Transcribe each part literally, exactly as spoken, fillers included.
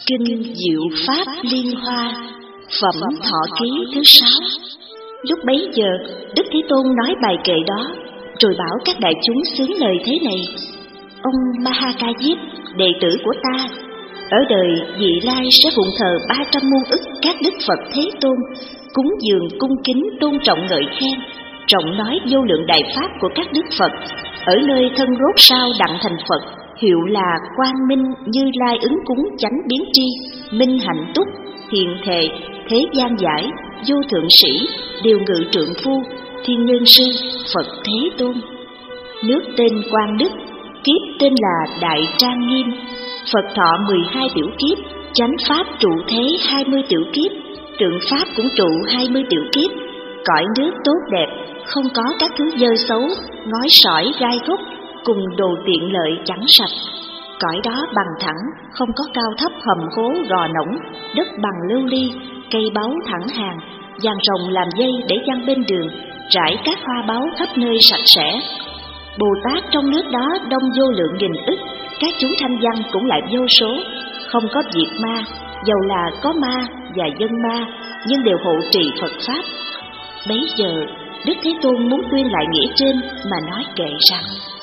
Kinh Diệu Pháp Liên Hoa, phẩm Thọ Ký thứ sáu. Lúc bấy giờ, Đức Thế Tôn nói bài kệ đó, rồi bảo các đại chúng xướng lời thế này: Ông Mahakayip, đệ tử của ta, ở đời vị lai sẽ phụng thờ ba trăm muôn ức các đức Phật Thế Tôn, cúng dường cung kính tôn trọng ngợi khen, trọng nói vô lượng đại pháp của các đức Phật, ở nơi thân rốt sao đặng thành Phật, hiệu là quang minh Như Lai ứng cúng chánh biến tri, minh hạnh túc, thiện thệ, thế gian giải, vô thượng sĩ, điều ngự trượng phu, thiên nhân sư, Phật Thế Tôn. Nước tên Quang Đức, kiếp tên là Đại Trang Nghiêm, Phật thọ mười hai tiểu kiếp, chánh pháp trụ thế hai mươi tiểu kiếp, trượng pháp cũng trụ hai mươi tiểu kiếp. Cõi nước tốt đẹp, không có các thứ dơ xấu, ngói sỏi gai thúc, cùng đồ tiện lợi chẳng sạch. Cõi đó bằng thẳng, không có cao thấp hầm hố gò nổng, đất bằng lưu ly, cây báu thẳng hàng, giàn rồng làm dây để giăng bên đường, trải các hoa báu khắp nơi sạch sẽ. Bồ Tát trong nước đó đông vô lượng nghìn ức, các chúng thanh văn cũng lại vô số, không có diệt ma, dầu là có ma và dân ma, nhưng đều hộ trì Phật Pháp. Bấy giờ, Đức Thế Tôn muốn tuyên lại nghĩa trên mà nói kệ rằng: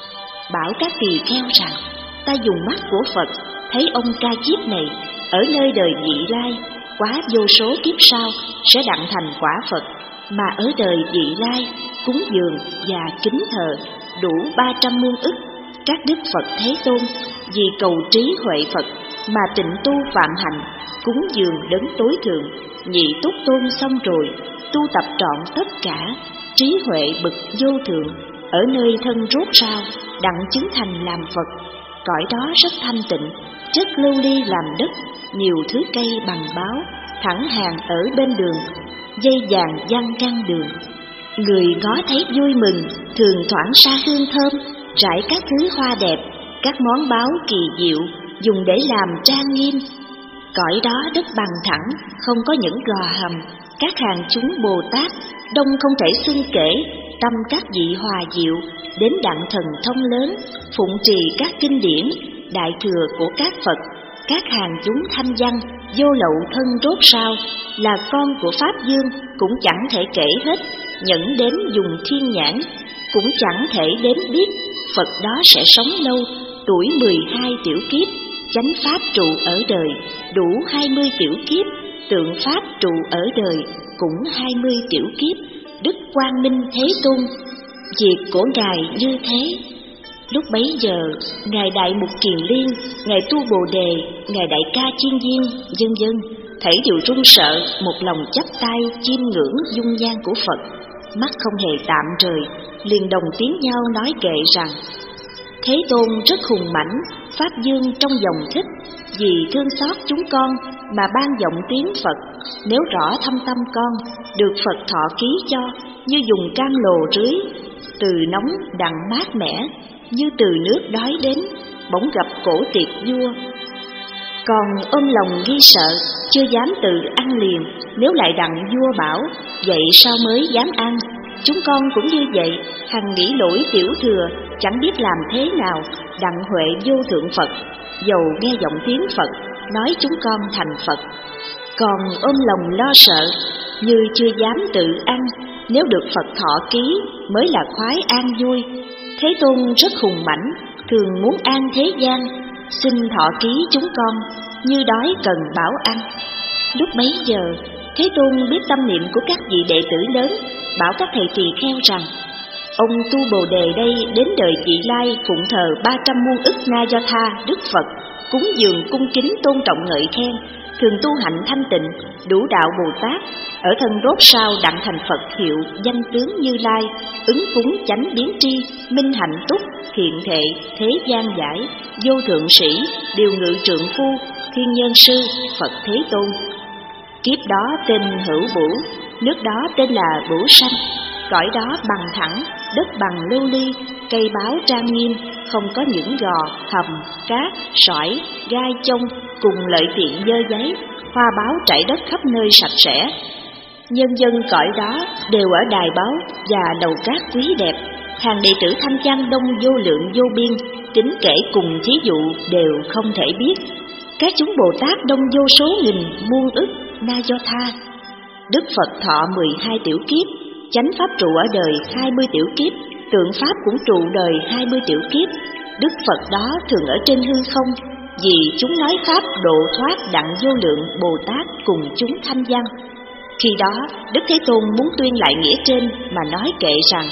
bảo các tỳ kheo rằng, ta dùng mắt của Phật thấy ông Ca Diếp này ở nơi đời vị lai, quá vô số kiếp sau sẽ đặng thành quả Phật, mà ở đời vị lai cúng dường và kính thờ đủ ba trăm muôn ức các đức Phật Thế Tôn, vì cầu trí huệ Phật mà tịnh tu phạm hạnh, cúng dường đấng tối thượng, nhị túc tôn xong rồi, tu tập trọn tất cả, trí huệ bậc vô thượng, ở nơi thân rốt rao đặng chứng thành làm Phật. Cõi đó rất thanh tịnh, chất lưu ly làm đất, nhiều thứ cây bằng báo, thẳng hàng ở bên đường, dây vàng giăng căn đường. Người ngó thấy vui mừng, thường thoảng xa hương thơm, rải các thứ hoa đẹp, các món báo kỳ diệu, dùng để làm trang nghiêm. Cõi đó đất bằng thẳng, không có những gò hầm, các hàng chúng Bồ Tát, đông không thể xưng kể, tâm các vị hòa diệu, đến đặng thần thông lớn, phụng trì các kinh điển, đại thừa của các Phật, các hàng chúng thanh văn, vô lậu thân rốt sao, là con của Pháp Dương, cũng chẳng thể kể hết, nhẫn đến dùng thiên nhãn, cũng chẳng thể đến biết, Phật đó sẽ sống lâu, tuổi mười hai tiểu kiếp, chánh pháp trụ ở đời, đủ hai mươi tiểu kiếp, tượng pháp trụ ở đời, cũng hai mươi tiểu kiếp, Đức Quang Minh Thế Tôn, việc của Ngài như thế. Lúc bấy giờ, Ngài Đại Mục Kiền Liên, Ngài Tu Bồ Đề, Ngài Đại Ca Chiên Viên, vân vân, thấy đều run sợ, một lòng chắp tay chiêm ngưỡng dung nhan của Phật, mắt không hề tạm rời, liền đồng tiếng nhau nói kệ rằng: Thế Tôn rất hùng mãnh, Pháp Dương trong dòng thích, vì thương xót chúng con mà ban giọng tiếng Phật. Nếu rõ thâm tâm con, được Phật thọ ký cho, như dùng cam lồ rưới, từ nóng đặng mát mẻ, như từ nước đói đến, bỗng gặp cổ tiệc vua. Còn ôm lòng nghi sợ, chưa dám tự ăn liền, nếu lại đặng vua bảo, vậy sao mới dám ăn? Chúng con cũng như vậy, hằng nghĩ lỗi tiểu thừa, chẳng biết làm thế nào, đặng huệ vô thượng Phật, dầu nghe giọng tiếng Phật, nói chúng con thành Phật. Còn ôm lòng lo sợ, như chưa dám tự ăn, nếu được Phật thọ ký, mới là khoái an vui. Thế Tôn rất hùng mãnh, thường muốn an thế gian, xin thọ ký chúng con, như đói cần bảo ăn. Lúc bấy giờ, Thế Tôn biết tâm niệm của các vị đệ tử lớn, bảo các thầy tỳ kheo rằng: ông Tu Bồ Đề đây đến đời vị lai phụng thờ ba trăm muôn ức Na Do Tha Đức Phật, cúng dường cung kính tôn trọng ngợi khen, thường tu hạnh thanh tịnh, đủ đạo Bồ Tát, ở thân rốt sao đặng thành Phật hiệu danh tướng Như Lai, ứng cúng chánh biến tri, minh hạnh túc, thiện thệ, thế gian giải, vô thượng sĩ, điều ngự trượng phu, thiên nhân sư, Phật Thế Tôn. Kiếp đó tên Hữu Bửu, nước đó tên là Bửu Sanh. Cõi đó bằng thẳng, đất bằng lưu ly, cây báo trang nghiêm, không có những gò, hầm, cát, sỏi, gai chông, cùng lợi tiện dơ giấy, hoa báo trải đất khắp nơi sạch sẽ. Nhân dân cõi đó đều ở đài báo và lầu cát quý đẹp, hàng đệ tử thanh văn đông vô lượng vô biên, tính kể cùng thí dụ đều không thể biết. Các chúng Bồ Tát đông vô số nghìn muôn ức na do tha. Đức Phật thọ mười hai tiểu kiếp, chánh pháp trụ ở đời hai mươi tiểu kiếp, tượng pháp cũng trụ đời hai mươi tiểu kiếp. Đức Phật đó thường ở trên hư không, vì chúng nói pháp độ thoát đặng vô lượng Bồ Tát cùng chúng thanh văn. Khi đó Đức Thế Tôn muốn tuyên lại nghĩa trên mà nói kệ rằng: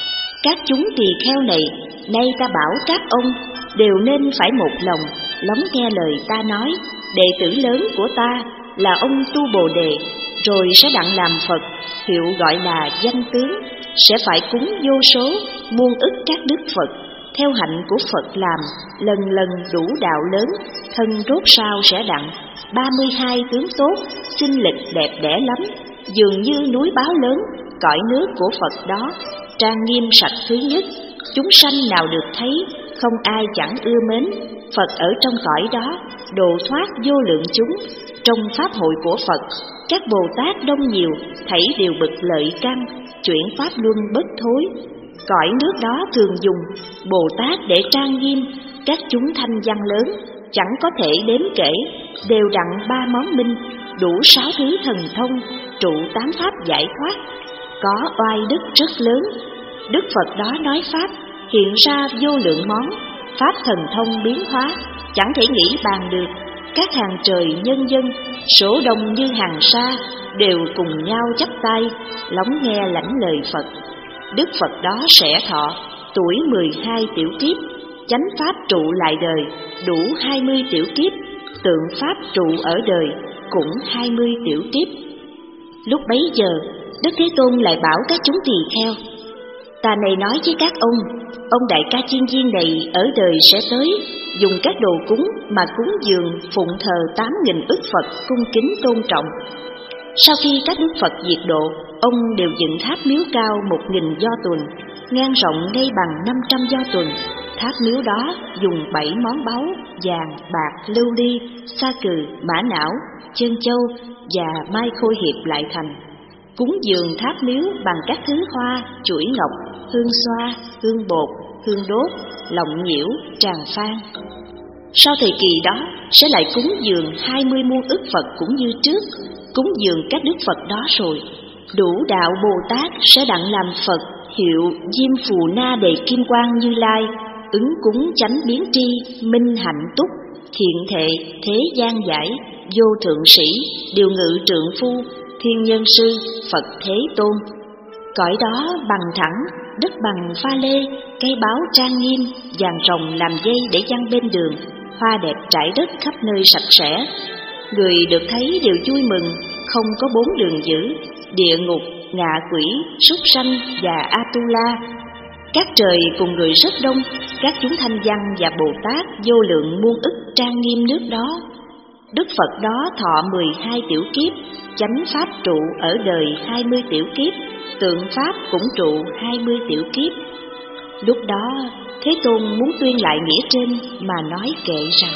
các chúng tỳ kheo này, nay ta bảo các ông đều nên phải một lòng lắng nghe lời ta nói. Đệ tử lớn của ta là ông Tu Bồ Đề, rồi sẽ đặng làm Phật, hiệu gọi là danh tướng, sẽ phải cúng vô số muôn ức các đức Phật, theo hạnh của Phật làm, lần lần đủ đạo lớn, thân rốt sao sẽ đặng ba mươi hai tướng tốt, xinh lịch đẹp đẽ lắm, dường như núi báo lớn, cõi nước của Phật đó, trang nghiêm sạch thứ nhất, chúng sanh nào được thấy, không ai chẳng ưa mến. Phật ở trong cõi đó, độ thoát vô lượng chúng. Trong pháp hội của Phật, các Bồ Tát đông nhiều, thảy đều bực lợi căn, chuyển pháp luân bất thối. Cõi nước đó thường dùng Bồ Tát để trang nghiêm các chúng thanh văn lớn, chẳng có thể đếm kể, đều đặng ba món minh, đủ sáu thứ thần thông, trụ tám pháp giải thoát, có oai đức rất lớn. Đức Phật đó nói pháp, hiện ra vô lượng món, pháp thần thông biến hóa, chẳng thể nghĩ bàn được. Các hàng trời nhân dân, số đông như hàng sa, đều cùng nhau chắp tay, lắng nghe lãnh lời Phật. Đức Phật đó sẽ thọ tuổi mười hai tiểu kiếp, chánh pháp trụ lại đời đủ hai mươi tiểu kiếp, tượng pháp trụ ở đời cũng hai mươi tiểu kiếp. Lúc bấy giờ, Đức Thế Tôn lại bảo các chúng tỳ kheo: ta này nói với các ông, ông Đại Ca Chiên Viên này ở đời sẽ tới, dùng các đồ cúng mà cúng dường phụng thờ tám nghìn ức Phật cung kính tôn trọng. Sau khi các đức Phật diệt độ, ông đều dựng tháp miếu cao một nghìn do tuần, ngang rộng ngay bằng năm trăm do tuần. Tháp miếu đó dùng bảy món báu vàng, bạc, lưu ly, sa cừ, mã não, chân châu và mai khôi hiệp lại thành. Cúng dường tháp miếu bằng các thứ hoa, chuỗi ngọc, hương xoa, hương bột, hương đốt, lọng nhiễu, tràng phan. Sau thời kỳ đó sẽ lại cúng dường hai mươi muôn ức Phật cũng như trước. Cúng dường các đức Phật đó rồi, đủ đạo Bồ Tát sẽ đặng làm Phật, hiệu Diêm Phù Na Đề Kim Quang Như Lai, ứng cúng chánh biến tri, minh hạnh túc, thiện thệ, thế gian giải, vô thượng sĩ, điều ngự trượng phu, thiên nhân sư, Phật Thế Tôn. Cõi đó bằng thẳng, đất bằng pha lê, cây báo trang nghiêm, vàng rồng làm dây để giăng bên đường, hoa đẹp trải đất khắp nơi sạch sẽ. Người được thấy đều vui mừng, không có bốn đường dữ, địa ngục, ngạ quỷ, súc sanh và Atula. Các trời cùng người rất đông, các chúng thanh văn và Bồ Tát vô lượng muôn ức trang nghiêm nước đó. Đức Phật đó thọ mười hai tiểu kiếp, chánh pháp trụ ở đời hai mươi tiểu kiếp, tượng pháp cũng trụ hai mươi tiểu kiếp. Lúc đó Thế Tôn muốn tuyên lại nghĩa trên mà nói kệ rằng: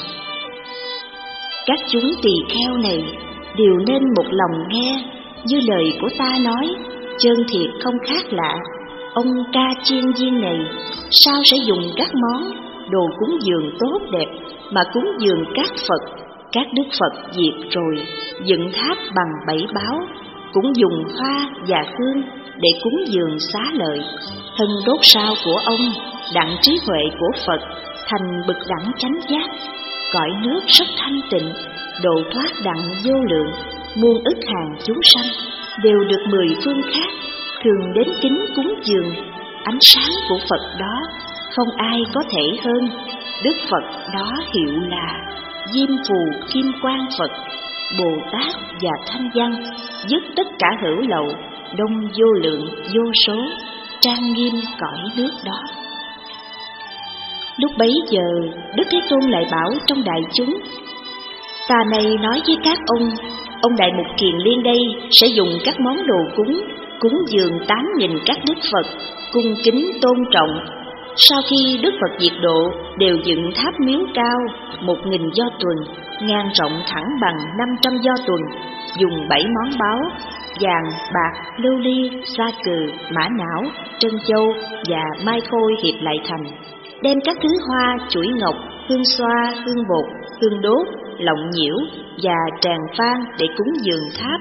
các chúng tỳ kheo này đều nên một lòng nghe như lời của ta nói, chân thiệt không khác lạ. Ông Ca Chiên Viên này sao sẽ dùng các món đồ cúng dường tốt đẹp mà cúng dường các Phật, các đức Phật diệt rồi, dựng tháp bằng bảy báo, cũng dùng hoa và hương để cúng dường xá lợi. Thân đốt sao của ông đặng trí huệ của Phật, thành bực đẳng chánh giác. Cõi nước rất thanh tịnh, độ thoát đặng vô lượng, muôn ức hàng chúng sanh đều được mười phương khác thường đến kính cúng dường. Ánh sáng của Phật đó không ai có thể hơn. Đức Phật đó hiệu là Diêm Phù Kim Quang Phật, Bồ Tát và Thanh Văn, dứt tất cả hữu lậu, đông vô lượng vô số, trang nghiêm cõi nước đó. Lúc bấy giờ, Đức Thế Tôn lại bảo trong đại chúng: ta này nói với các ông, ông Đại Mục Kiền Liên đây sẽ dùng các món đồ cúng, cúng dường tám nghìn các đức Phật, cung kính tôn trọng. Sau khi Đức Phật diệt độ, đều dựng tháp miếu cao một nghìn do tuần, ngang rộng thẳng bằng năm trăm do tuần, dùng bảy món báu vàng, bạc, lưu ly, sa cừ, mã não, trân châu và mai khôi hiệp lại thành. Đem các thứ hoa, chuỗi ngọc, hương xoa, hương bột, hương đốt, lọng nhiễu và tràng phan để cúng dường tháp.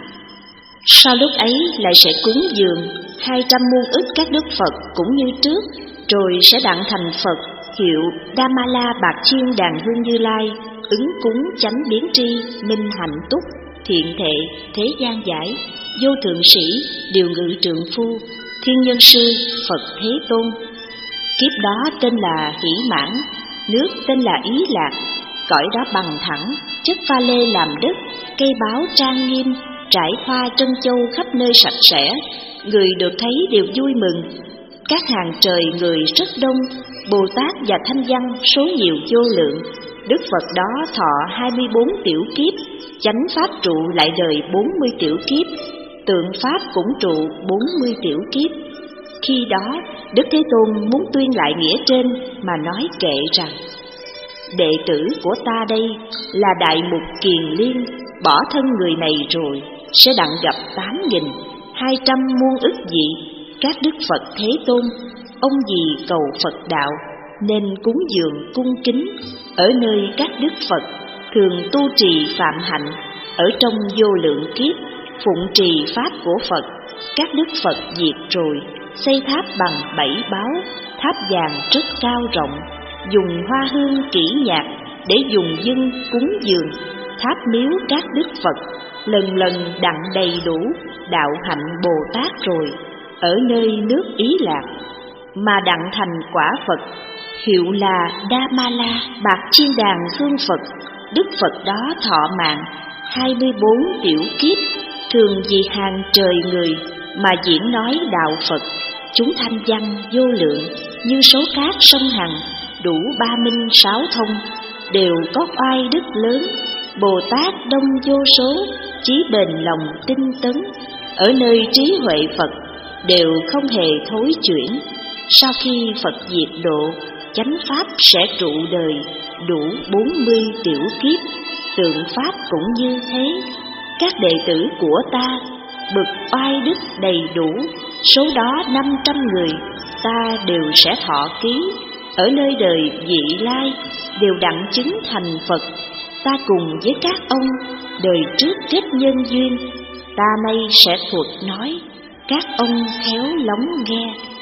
Sau lúc ấy lại sẽ cúng dường hai trăm muôn ức các đức Phật cũng như trước, rồi sẽ đặng thành Phật hiệu Damala Bạc Chiên Đàn Hương Như Lai, ứng cúng chánh biến tri, minh hạnh túc, thiện thệ, thế gian giải, vô thượng sĩ, điều ngự trượng phu, thiên nhân sư, Phật Thế Tôn. Kiếp đó tên là Hỷ Mãn, nước tên là Ý Lạc, cõi đó bằng thẳng, chất pha lê làm đất, cây báo trang nghiêm, trải hoa trân châu khắp nơi sạch sẽ, người được thấy đều vui mừng. Các hàng trời người rất đông, Bồ Tát và Thanh Văn số nhiều vô lượng. Đức Phật đó thọ hai mươi bốn tiểu kiếp, chánh pháp trụ lại đời bốn mươi tiểu kiếp, tượng pháp cũng trụ bốn mươi tiểu kiếp. Khi đó, Đức Thế Tôn muốn tuyên lại nghĩa trên mà nói kệ rằng: đệ tử của ta đây là Đại Mục Kiền Liên, bỏ thân người này rồi sẽ đặng gặp tám nghìn hai trăm muôn ức vị các đức Phật Thế Tôn. Ông vì cầu Phật đạo nên cúng dường cung kính ở nơi các đức Phật, thường tu trì phạm hạnh ở trong vô lượng kiếp, phụng trì pháp của Phật. Các đức Phật diệt rồi, xây tháp bằng bảy báu, tháp vàng rất cao rộng, dùng hoa hương kỹ nhạc để dùng dâng cúng dường. Tháp miếu các đức Phật lần lần đặng đầy đủ đạo hạnh Bồ Tát rồi, ở nơi nước Ý Lạc mà đặng thành quả Phật, hiệu là Damala Bạc Chiên Đàn Hương Phật. Đức Phật đó thọ mạng hai mươi bốn tiểu kiếp, thường vì hàng trời người mà diễn nói đạo Phật. Chúng thanh văn vô lượng như số cát sông Hằng, đủ ba minh sáu thông, đều có oai đức lớn. Bồ Tát đông vô số, chí bền lòng tinh tấn, ở nơi trí huệ Phật đều không hề thối chuyển. Sau khi Phật diệt độ, chánh pháp sẽ trụ đời đủ bốn mươi tiểu kiếp, tượng pháp cũng như thế. Các đệ tử của ta bực oai đức đầy đủ, số đó năm trăm người, ta đều sẽ thọ ký ở nơi đời vị lai, đều đặng chứng thành Phật. Ta cùng với các ông đời trước kết nhân duyên, ta nay sẽ thuật nói, các ông khéo lắng nghe.